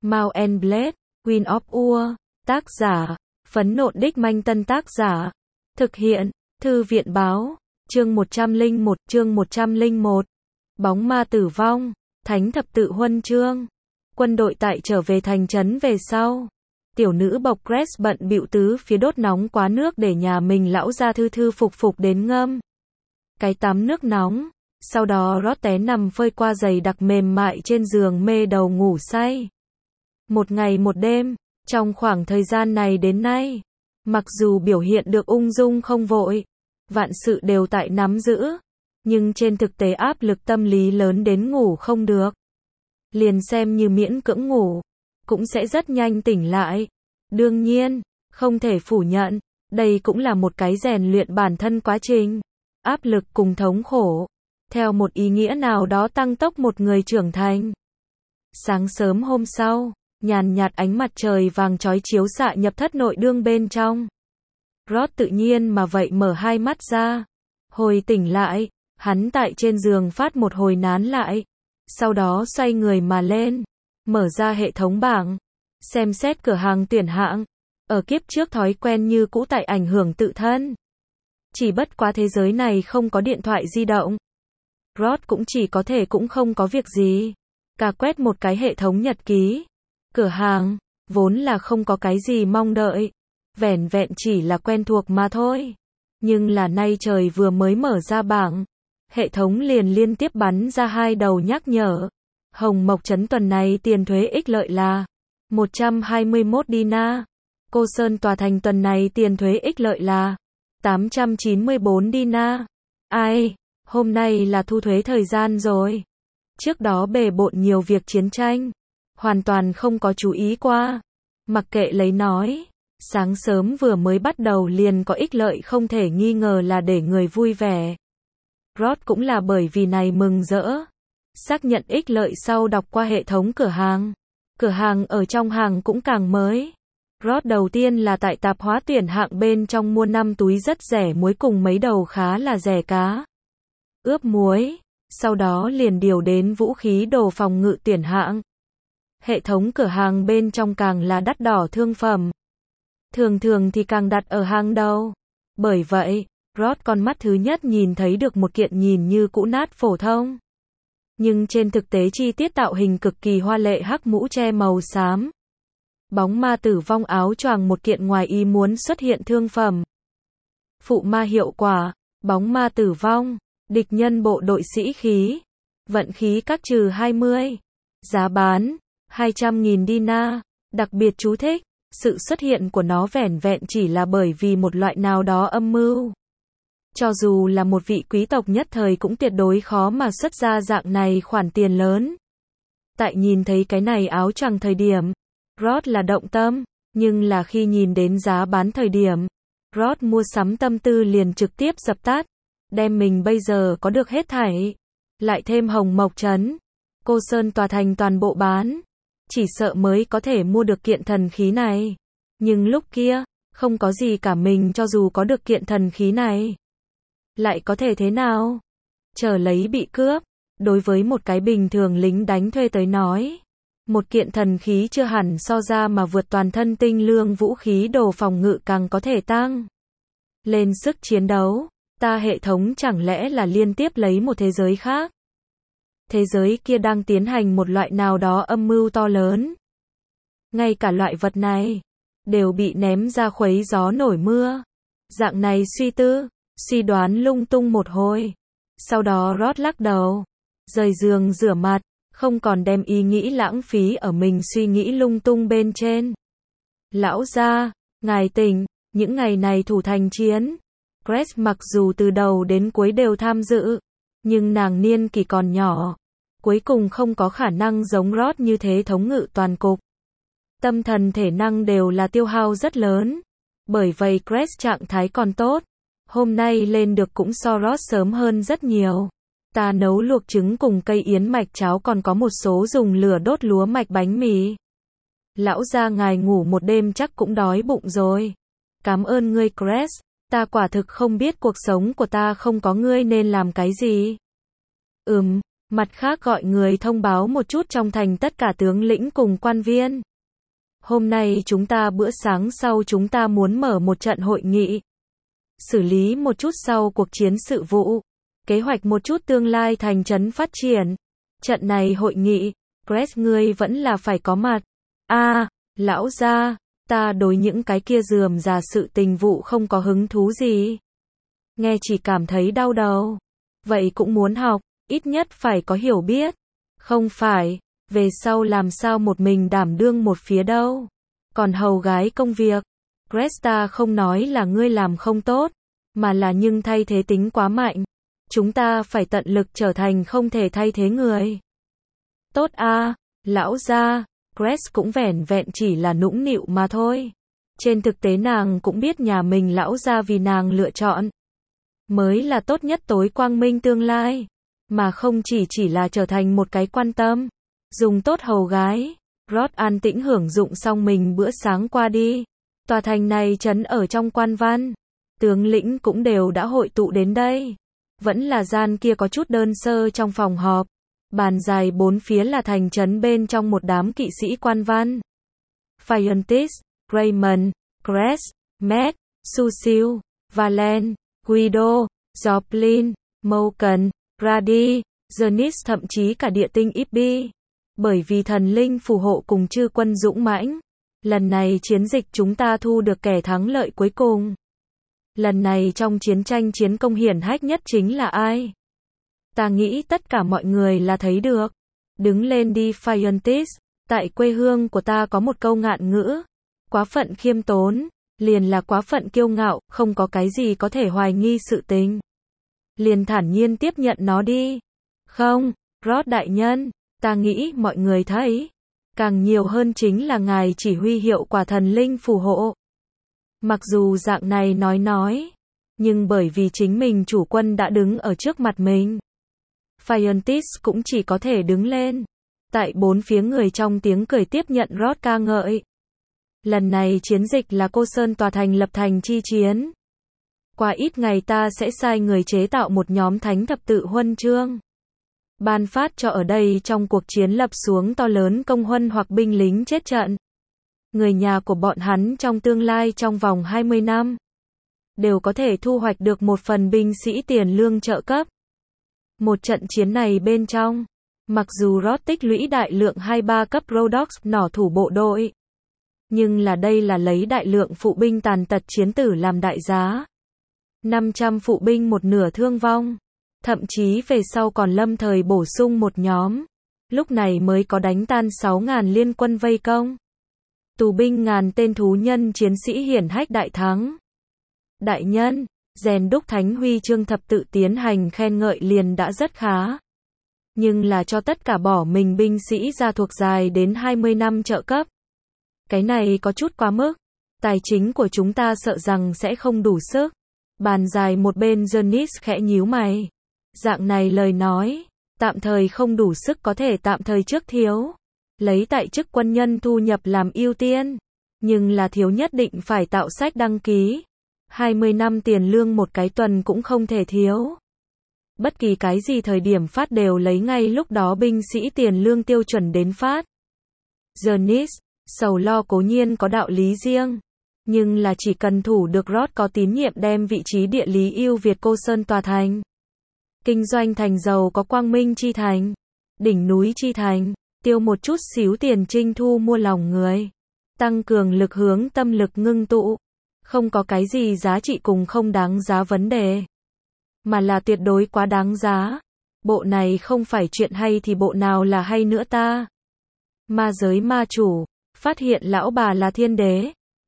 Mount and Blade, Queen of Ur, tác giả, Phấn Nộn Đích Manh Tân tác giả, thực hiện, Thư viện Báo, chương 101, chương 101, Bóng ma tử vong, Thánh thập tự huân chương, quân đội tại trở về thành trấn về sau. Tiểu nữ bộc Grace bận bịu tứ phía đốt nóng quá nước để nhà mình lão ra thư thư phục phục đến ngâm cái tắm nước nóng. Sau đó Rod té nằm phơi qua giày đặc mềm mại trên giường mê đầu ngủ say. Một ngày một đêm, trong khoảng thời gian này đến nay, mặc dù biểu hiện được ung dung không vội, vạn sự đều tại nắm giữ, nhưng trên thực tế áp lực tâm lý lớn đến ngủ không được. Liền xem như miễn cưỡng ngủ, cũng sẽ rất nhanh tỉnh lại. Đương nhiên, không thể phủ nhận, đây cũng là một cái rèn luyện bản thân quá trình. Áp lực cùng thống khổ, theo một ý nghĩa nào đó tăng tốc một người trưởng thành. Sáng sớm hôm sau, nhàn nhạt ánh mặt trời vàng chói chiếu xạ nhập thất nội đương bên trong. Rod tự nhiên mà vậy mở hai mắt ra. Hồi tỉnh lại, hắn tại trên giường phát một hồi nán lại. Sau đó xoay người mà lên, mở ra hệ thống bảng, xem xét cửa hàng tuyển hạng. Ở kiếp trước thói quen như cũ tại ảnh hưởng tự thân. Chỉ bất quá thế giới này không có điện thoại di động. Rod cũng chỉ có thể cũng không có việc gì. Cà quét một cái hệ thống nhật ký. Cửa hàng, vốn là không có cái gì mong đợi. Vẻn vẹn chỉ là quen thuộc mà thôi. Nhưng là nay trời vừa mới mở ra bảng. Hệ thống liền liên tiếp bắn ra hai đầu nhắc nhở. Hồng Mộc Trấn tuần này tiền thuế ích lợi là 121 dinar. Cô Sơn Tòa Thành tuần này tiền thuế ích lợi là 894 dinar. Ai, hôm nay là thu thuế thời gian rồi. Trước đó bề bộn nhiều việc chiến tranh, hoàn toàn không có chú ý qua. Mặc kệ lấy nói, sáng sớm vừa mới bắt đầu liền có ích lợi không thể nghi ngờ là để người vui vẻ. Rod cũng là bởi vì này mừng rỡ. Xác nhận ích lợi sau đọc qua hệ thống cửa hàng. Cửa hàng ở trong hàng cũng càng mới. Rod đầu tiên là tại tạp hóa tuyển hạng bên trong mua 5 túi rất rẻ muối cùng mấy đầu khá là rẻ cá ướp muối. Sau đó liền điều đến vũ khí đồ phòng ngự tuyển hạng. Hệ thống cửa hàng bên trong càng là đắt đỏ thương phẩm. Thường thường thì càng đặt ở hàng đầu. Bởi vậy, Rod con mắt thứ nhất nhìn thấy được một kiện nhìn như cũ nát phổ thông. Nhưng trên thực tế chi tiết tạo hình cực kỳ hoa lệ hắc mũ che màu xám. Bóng ma tử vong áo choàng một kiện ngoài ý muốn xuất hiện thương phẩm. Phụ ma hiệu quả, bóng ma tử vong, địch nhân bộ đội sĩ khí, vận khí các trừ 20. Giá bán, 200.000 dinar. Đặc biệt chú thích, sự xuất hiện của nó vẻn vẹn chỉ là bởi vì một loại nào đó âm mưu. Cho dù là một vị quý tộc nhất thời cũng tuyệt đối khó mà xuất ra dạng này khoản tiền lớn. Tại nhìn thấy cái này áo choàng thời điểm, Rod là động tâm, nhưng là khi nhìn đến giá bán thời điểm, Rod mua sắm tâm tư liền trực tiếp dập tắt, đem mình bây giờ có được hết thảy, lại thêm Hồng Mộc Trấn, Cô Sơn Tòa Thành toàn bộ bán, chỉ sợ mới có thể mua được kiện thần khí này. Nhưng lúc kia, không có gì cả mình cho dù có được kiện thần khí này. Lại có thể thế nào? Chờ lấy bị cướp, đối với một cái bình thường lính đánh thuê tới nói. Một kiện thần khí chưa hẳn so ra mà vượt toàn thân tinh lương vũ khí đồ phòng ngự càng có thể tăng lên sức chiến đấu. Ta hệ thống chẳng lẽ là liên tiếp lấy một thế giới khác? Thế giới kia đang tiến hành một loại nào đó âm mưu to lớn. Ngay cả loại vật này đều bị ném ra khuấy gió nổi mưa. Dạng này suy tư, suy đoán lung tung một hồi. Sau đó Rod lắc đầu, rời giường rửa mặt, không còn đem ý nghĩ lãng phí ở mình suy nghĩ lung tung bên trên. Lão gia, ngài tỉnh, những ngày này thủ thành chiến. Grace mặc dù từ đầu đến cuối đều tham dự, nhưng nàng niên kỷ còn nhỏ, cuối cùng không có khả năng giống Rod như thế thống ngự toàn cục. Tâm thần thể năng đều là tiêu hao rất lớn, bởi vậy Grace trạng thái còn tốt, hôm nay lên được cũng so Rod sớm hơn rất nhiều. Ta nấu luộc trứng cùng cây yến mạch cháo còn có một số dùng lửa đốt lúa mạch bánh mì. Lão gia ngài ngủ một đêm chắc cũng đói bụng rồi. Cảm ơn ngươi Grace, ta quả thực không biết cuộc sống của ta không có ngươi nên làm cái gì. Mặt khác gọi người thông báo một chút trong thành tất cả tướng lĩnh cùng quan viên. Hôm nay chúng ta bữa sáng sau chúng ta muốn mở một trận hội nghị. Xử lý một chút sau cuộc chiến sự vụ. Kế hoạch một chút tương lai thành trấn phát triển. Trận này hội nghị, Chris ngươi vẫn là phải có mặt. Lão gia, ta đối những cái kia rườm rà sự tình vụ không có hứng thú gì. Nghe chỉ cảm thấy đau đầu. Vậy cũng muốn học, ít nhất phải có hiểu biết. Không phải, về sau làm sao một mình đảm đương một phía đâu. Còn hầu gái công việc, Cresta không nói là ngươi làm không tốt, mà là nhưng thay thế tính quá mạnh. Chúng ta phải tận lực trở thành không thể thay thế người. Tốt lão gia, Crest cũng vẻn vẹn chỉ là nũng nịu mà thôi. Trên thực tế nàng cũng biết nhà mình lão gia vì nàng lựa chọn mới là tốt nhất tối quang minh tương lai, mà không chỉ là trở thành một cái quan tâm, dùng tốt hầu gái. Rod an tĩnh hưởng dụng xong mình bữa sáng qua đi. Tòa thành này trấn ở trong quan văn. Tướng lĩnh cũng đều đã hội tụ đến đây. Vẫn là gian kia có chút đơn sơ trong phòng họp. Bàn dài bốn phía là thành trấn bên trong một đám kỵ sĩ quan văn. Fiontis, Raymond, Cress, Matt, Susil, Valen, Guido, Joplin, Moken, Grady, Janis thậm chí cả địa tinh Ibby. Bởi vì thần linh phù hộ cùng chư quân dũng mãnh. Lần này chiến dịch chúng ta thu được kẻ thắng lợi cuối cùng. Lần này trong chiến tranh chiến công hiển hách nhất chính là ai? Ta nghĩ tất cả mọi người là thấy được. Đứng lên đi Fiontis, tại quê hương của ta có một câu ngạn ngữ. Quá phận khiêm tốn, liền là quá phận kiêu ngạo, không có cái gì có thể hoài nghi sự tình. Liền thản nhiên tiếp nhận nó đi. Không, Rod đại nhân, ta nghĩ mọi người thấy. Càng nhiều hơn chính là ngài chỉ huy hiệu quả thần linh phù hộ. Mặc dù dạng này nói, nhưng bởi vì chính mình chủ quân đã đứng ở trước mặt mình. Fiontis cũng chỉ có thể đứng lên. Tại bốn phía người trong tiếng cười tiếp nhận Rod ca ngợi. Lần này chiến dịch là Cô Sơn tòa thành lập thành chi chiến. Qua ít ngày ta sẽ sai người chế tạo một nhóm thánh thập tự huân chương. Ban phát cho ở đây trong cuộc chiến lập xuống to lớn công huân hoặc binh lính chết trận. Người nhà của bọn hắn trong tương lai trong vòng 20 năm đều có thể thu hoạch được một phần binh sĩ tiền lương trợ cấp. Một trận chiến này bên trong, mặc dù Rod tích lũy đại lượng 2-3 cấp Rhodox nỏ thủ bộ đội, nhưng đây là lấy đại lượng phụ binh tàn tật chiến tử làm đại giá. 500 phụ binh một nửa thương vong. Thậm chí về sau còn lâm thời bổ sung một nhóm. Lúc này mới có đánh tan 6.000 liên quân vây công. Tù binh ngàn tên thú nhân chiến sĩ hiển hách đại thắng. Đại nhân, rèn đúc thánh huy chương thập tự tiến hành khen ngợi liền đã rất khá. Nhưng là cho tất cả bỏ mình binh sĩ ra thuộc dài đến 20 năm trợ cấp. Cái này có chút quá mức. Tài chính của chúng ta sợ rằng sẽ không đủ sức. Bàn dài một bên Janis khẽ nhíu mày. Dạng này lời nói, tạm thời không đủ sức có thể tạm thời trước thiếu. Lấy tại chức quân nhân thu nhập làm ưu tiên. Nhưng là thiếu nhất định phải tạo sách đăng ký. 20 năm tiền lương một cái tuần cũng không thể thiếu. Bất kỳ cái gì thời điểm phát đều lấy ngay lúc đó binh sĩ tiền lương tiêu chuẩn đến phát. Janis, sầu lo cố nhiên có đạo lý riêng. Nhưng là chỉ cần thủ được Rod có tín nhiệm đem vị trí địa lý ưu việt Cô Sơn tòa thành. Kinh doanh thành giàu có quang minh chi thành. Đỉnh núi chi thành. Tiêu một chút xíu tiền trinh thu mua lòng người. Tăng cường lực hướng tâm lực ngưng tụ. Không có cái gì giá trị cùng không đáng giá vấn đề. Mà là tuyệt đối quá đáng giá. Bộ này không phải chuyện hay thì bộ nào là hay nữa ta. Ma giới ma chủ. Phát hiện lão bà là thiên đế.